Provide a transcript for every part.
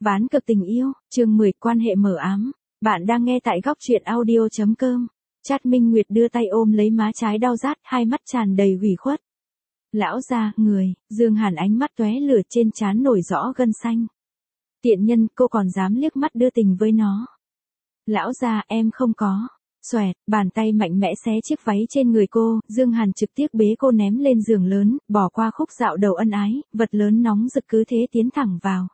Ván cực tình yêu, chương 10 quan hệ mờ ám. Bạn đang nghe tại góc truyện audio.com. Trát Minh Nguyệt đưa tay ôm lấy má trái đau rát, hai mắt tràn đầy ủy khuất. Lão gia, người, Dương Hàn ánh mắt tóe lửa trên trán nổi rõ gân xanh. Tiện nhân, cô còn dám liếc mắt đưa tình với nó. Lão gia, em không có. Xoẹt, bàn tay mạnh mẽ xé chiếc váy trên người cô, Dương Hàn trực tiếp bế cô ném lên giường lớn, bỏ qua khúc dạo đầu ân ái, vật lớn nóng rực cứ thế tiến thẳng vào.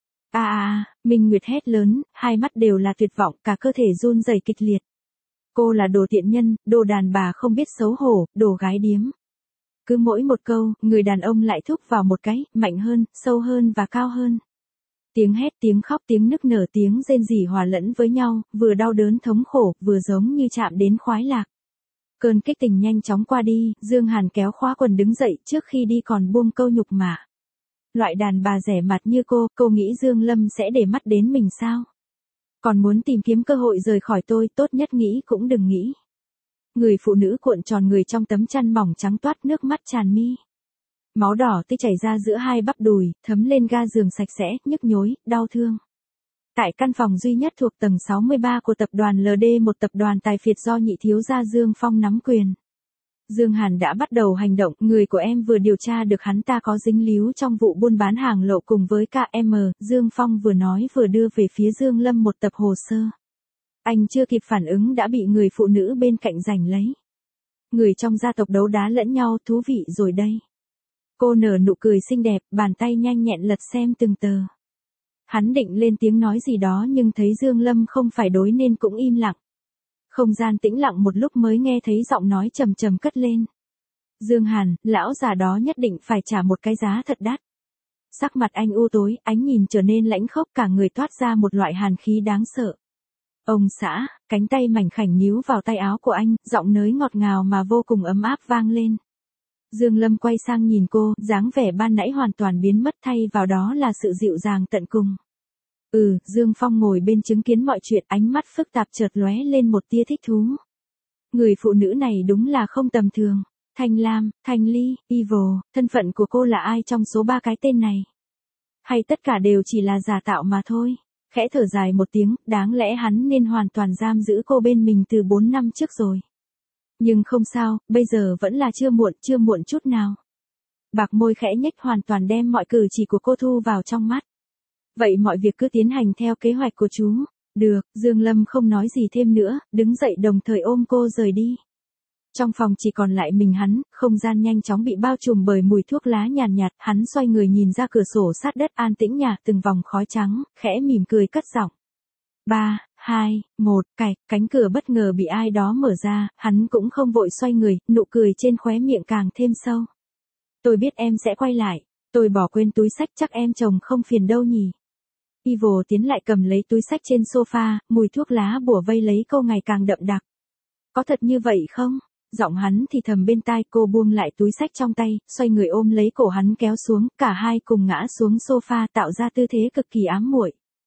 Minh Nguyệt hét lớn, hai mắt đều là tuyệt vọng, cả cơ thể run rẩy kịch liệt. Cô là đồ tiện nhân, đồ đàn bà không biết xấu hổ, đồ gái điếm. Cứ mỗi một câu, người đàn ông lại thúc vào một cái, mạnh hơn, sâu hơn và cao hơn. Tiếng hét, tiếng khóc, tiếng nức nở, tiếng rên rỉ hòa lẫn với nhau, vừa đau đớn thống khổ, vừa giống như chạm đến khoái lạc. Cơn kích tình nhanh chóng qua đi, Dương Hàn kéo khóa quần đứng dậy, trước khi đi còn buông câu nhục mạ. Loại đàn bà rẻ mặt như cô nghĩ Dương Lâm sẽ để mắt đến mình sao? Còn muốn tìm kiếm cơ hội rời khỏi tôi, tốt nhất nghĩ cũng đừng nghĩ. Người phụ nữ cuộn tròn người trong tấm chăn mỏng trắng toát, nước mắt tràn mi. Máu đỏ tươi chảy ra giữa hai bắp đùi, thấm lên ga giường sạch sẽ, nhức nhối, đau thương. Tại căn phòng duy nhất thuộc tầng 63 của tập đoàn LD, một tập đoàn tài phiệt do nhị thiếu gia Dương Phong nắm quyền. Dương Hàn đã bắt đầu hành động, người của em vừa điều tra được hắn ta có dính líu trong vụ buôn bán hàng lậu cùng với KM, Dương Phong vừa nói vừa đưa về phía Dương Lâm một tập hồ sơ. Anh chưa kịp phản ứng đã bị người phụ nữ bên cạnh giành lấy. Người trong gia tộc đấu đá lẫn nhau, thú vị rồi đây. Cô nở nụ cười xinh đẹp, bàn tay nhanh nhẹn lật xem từng tờ. Hắn định lên tiếng nói gì đó nhưng thấy Dương Lâm không phải đối nên cũng im lặng. Không gian tĩnh lặng một lúc mới nghe thấy giọng nói trầm trầm cất lên. Dương Hàn, lão già đó nhất định phải trả một cái giá thật đắt. Sắc mặt anh u tối, ánh nhìn trở nên lãnh khốc, cả người toát ra một loại hàn khí đáng sợ. Ông xã, cánh tay mảnh khảnh níu vào tay áo của anh, giọng nới ngọt ngào mà vô cùng ấm áp vang lên. Dương Lâm quay sang nhìn cô, dáng vẻ ban nãy hoàn toàn biến mất, thay vào đó là sự dịu dàng tận cùng. Dương Phong ngồi bên chứng kiến mọi chuyện, ánh mắt phức tạp chợt lóe lên một tia thích thú. Người phụ nữ này đúng là không tầm thường. Thanh Lam, Thanh Ly, Evil, thân phận của cô là ai trong số ba cái tên này? Hay tất cả đều chỉ là giả tạo mà thôi? Khẽ thở dài một tiếng, đáng lẽ hắn nên hoàn toàn giam giữ cô bên mình từ 4 năm trước rồi. Nhưng không sao, bây giờ vẫn là chưa muộn chút nào. Bạc môi khẽ nhếch, hoàn toàn đem mọi cử chỉ của cô thu vào trong mắt. Vậy mọi việc cứ tiến hành theo kế hoạch của chú. Được, Dương Lâm không nói gì thêm nữa, đứng dậy đồng thời ôm cô rời đi. Trong phòng chỉ còn lại mình hắn, không gian nhanh chóng bị bao trùm bởi mùi thuốc lá nhàn nhạt, hắn xoay người nhìn ra cửa sổ sát đất an tĩnh nhà, từng vòng khói trắng, khẽ mỉm cười cất giọng. 3, 2, 1, cánh cửa bất ngờ bị ai đó mở ra, hắn cũng không vội xoay người, nụ cười trên khóe miệng càng thêm sâu. Tôi biết em sẽ quay lại, tôi bỏ quên túi xách, chắc em chồng không phiền đâu nhỉ. Evil tiến lại cầm lấy túi xách trên sofa, mùi thuốc lá bủa vây lấy cô ngày càng đậm đặc. Có thật như vậy không? Giọng hắn thì thầm bên tai, cô buông lại túi xách trong tay, xoay người ôm lấy cổ hắn kéo xuống, cả hai cùng ngã xuống sofa tạo ra tư thế cực kỳ ám muội.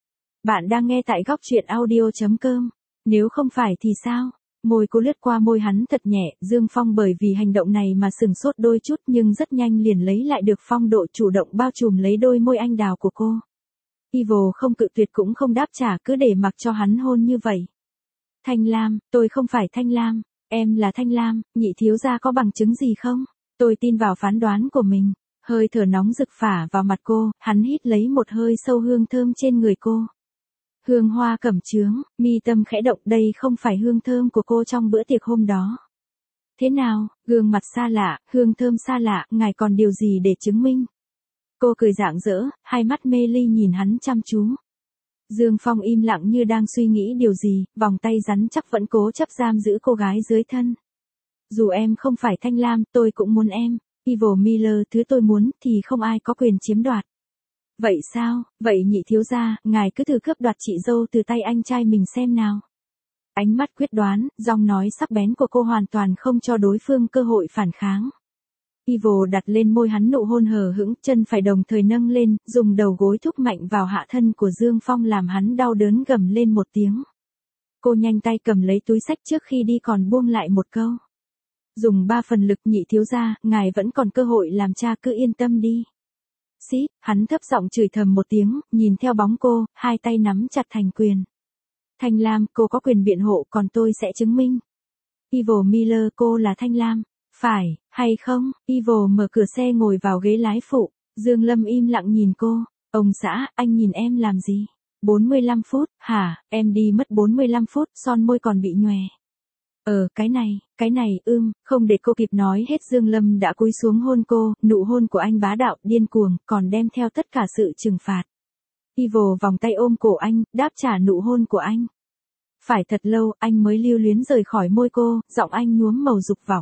Bạn đang nghe tại góc truyện audio.com. Nếu không phải thì sao? Môi cô lướt qua môi hắn thật nhẹ, Dương Phong bởi vì hành động này mà sừng sốt đôi chút nhưng rất nhanh liền lấy lại được phong độ, chủ động bao trùm lấy đôi môi anh đào của cô. Evil không cự tuyệt cũng không đáp trả, cứ để mặc cho hắn hôn như vậy. Thanh Lam, tôi không phải Thanh Lam, em là Thanh Lam, nhị thiếu gia có bằng chứng gì không? Tôi tin vào phán đoán của mình. Hơi thở nóng rực phả vào mặt cô, hắn hít lấy một hơi sâu hương thơm trên người cô. Hương hoa cẩm chướng, mi tâm khẽ động, đây không phải hương thơm của cô trong bữa tiệc hôm đó. Thế nào, gương mặt xa lạ, hương thơm xa lạ, ngài còn điều gì để chứng minh? Cô cười rạng rỡ, hai mắt mê ly nhìn hắn chăm chú. Dương Phong im lặng như đang suy nghĩ điều gì, vòng tay rắn chắc vẫn cố chấp giam giữ cô gái dưới thân. Dù em không phải Thanh Lam, tôi cũng muốn em. Evil Miller, thứ tôi muốn thì không ai có quyền chiếm đoạt. Vậy sao, vậy nhị thiếu gia, ngài cứ thử cướp đoạt chị dâu từ tay anh trai mình xem nào. Ánh mắt quyết đoán, giọng nói sắc bén của cô hoàn toàn không cho đối phương cơ hội phản kháng. Evil đặt lên môi hắn nụ hôn hờ hững, chân phải đồng thời nâng lên, dùng đầu gối thúc mạnh vào hạ thân của Dương Phong làm hắn đau đớn gầm lên một tiếng. Cô nhanh tay cầm lấy túi xách, trước khi đi còn buông lại một câu. Dùng 3 phần lực, nhị thiếu gia, ngài vẫn còn cơ hội làm cha, cứ yên tâm đi. Xí, hắn thấp giọng chửi thầm một tiếng, nhìn theo bóng cô, hai tay nắm chặt thành quyền. Thanh Lam, cô có quyền biện hộ, còn tôi sẽ chứng minh. Evil Miller, cô là Thanh Lam. Phải, hay không? Evil mở cửa xe ngồi vào ghế lái phụ. Dương Lâm im lặng nhìn cô. Ông xã, anh nhìn em làm gì? 45 phút, hả? Em đi mất 45 phút, son môi còn bị nhòe. Cái này, không để cô kịp nói hết Dương Lâm đã cúi xuống hôn cô, nụ hôn của anh bá đạo, điên cuồng, còn đem theo tất cả sự trừng phạt. Evil vòng tay ôm cổ anh, đáp trả nụ hôn của anh. Phải thật lâu, anh mới lưu luyến rời khỏi môi cô, giọng anh nhuốm màu dục vọng.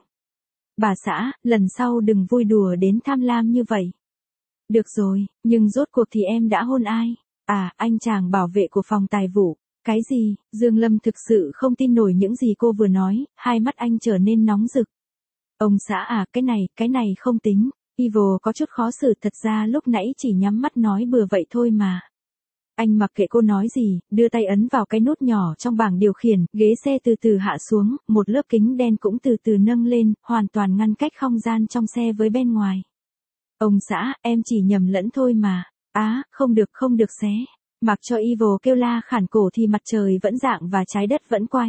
Bà xã, lần sau đừng vui đùa đến tham lam như vậy. Được rồi, nhưng rốt cuộc thì em đã hôn ai? À, anh chàng bảo vệ của phòng tài vụ. Cái gì? Dương Lâm thực sự không tin nổi những gì cô vừa nói, hai mắt anh trở nên nóng rực. Ông xã à, cái này không tính. Evil có chút khó xử, thật ra lúc nãy chỉ nhắm mắt nói bừa vậy thôi mà. Anh mặc kệ cô nói gì, đưa tay ấn vào cái nút nhỏ trong bảng điều khiển, ghế xe từ từ hạ xuống, một lớp kính đen cũng từ từ nâng lên, hoàn toàn ngăn cách không gian trong xe với bên ngoài. Ông xã, em chỉ nhầm lẫn thôi mà. Á, không được xé. Mặc cho Evil kêu la khản cổ thì mặt trời vẫn rạng và trái đất vẫn quay.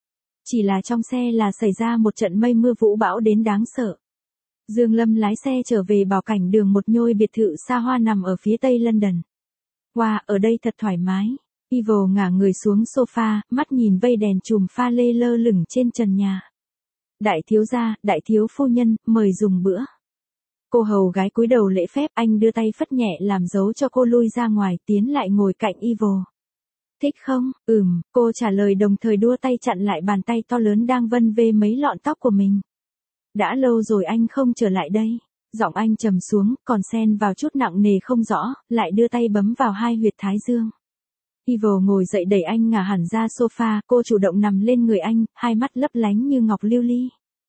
Chỉ là trong xe là xảy ra một trận mây mưa vũ bão đến đáng sợ. Dương Lâm lái xe trở về bảo cảnh đường một ngôi biệt thự xa hoa nằm ở phía tây London. Wow, ở đây thật thoải mái. Evil ngả người xuống sofa, mắt nhìn vây đèn chùm pha lê lơ lửng trên trần nhà. Đại thiếu gia, đại thiếu phu nhân, mời dùng bữa. Cô hầu gái cúi đầu lễ phép, anh đưa tay phất nhẹ làm dấu cho cô lui ra ngoài, tiến lại ngồi cạnh Evil. Thích không? Cô trả lời đồng thời đua tay chặn lại bàn tay to lớn đang vân vê mấy lọn tóc của mình. Đã lâu rồi anh không trở lại đây. Giọng anh trầm xuống, còn xen vào chút nặng nề không rõ, lại đưa tay bấm vào hai huyệt thái dương. Evil ngồi dậy đẩy anh ngả hẳn ra sofa, cô chủ động nằm lên người anh, hai mắt lấp lánh như ngọc lưu ly.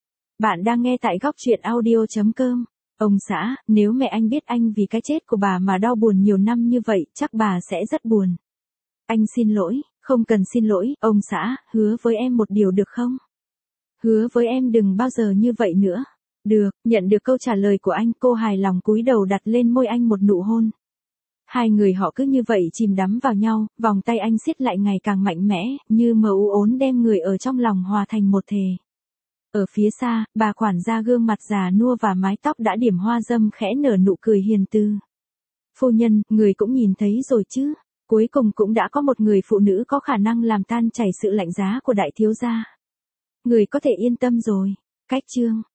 Bạn đang nghe tại góc truyện audio.com. Ông xã, nếu mẹ anh biết anh vì cái chết của bà mà đau buồn nhiều năm như vậy, chắc bà sẽ rất buồn. Anh xin lỗi, không cần xin lỗi, ông xã, hứa với em một điều được không? Hứa với em đừng bao giờ như vậy nữa. Được, nhận được câu trả lời của anh, cô hài lòng cúi đầu đặt lên môi anh một nụ hôn. Hai người họ cứ như vậy chìm đắm vào nhau, vòng tay anh siết lại ngày càng mạnh mẽ, như mờ u ốn đem người ở trong lòng hòa thành một thể. Ở phía xa, bà quản gia gương mặt già nua và mái tóc đã điểm hoa dâm khẽ nở nụ cười hiền từ. Phu nhân, người cũng nhìn thấy rồi chứ, cuối cùng cũng đã có một người phụ nữ có khả năng làm tan chảy sự lạnh giá của đại thiếu gia. Người có thể yên tâm rồi. Cách chương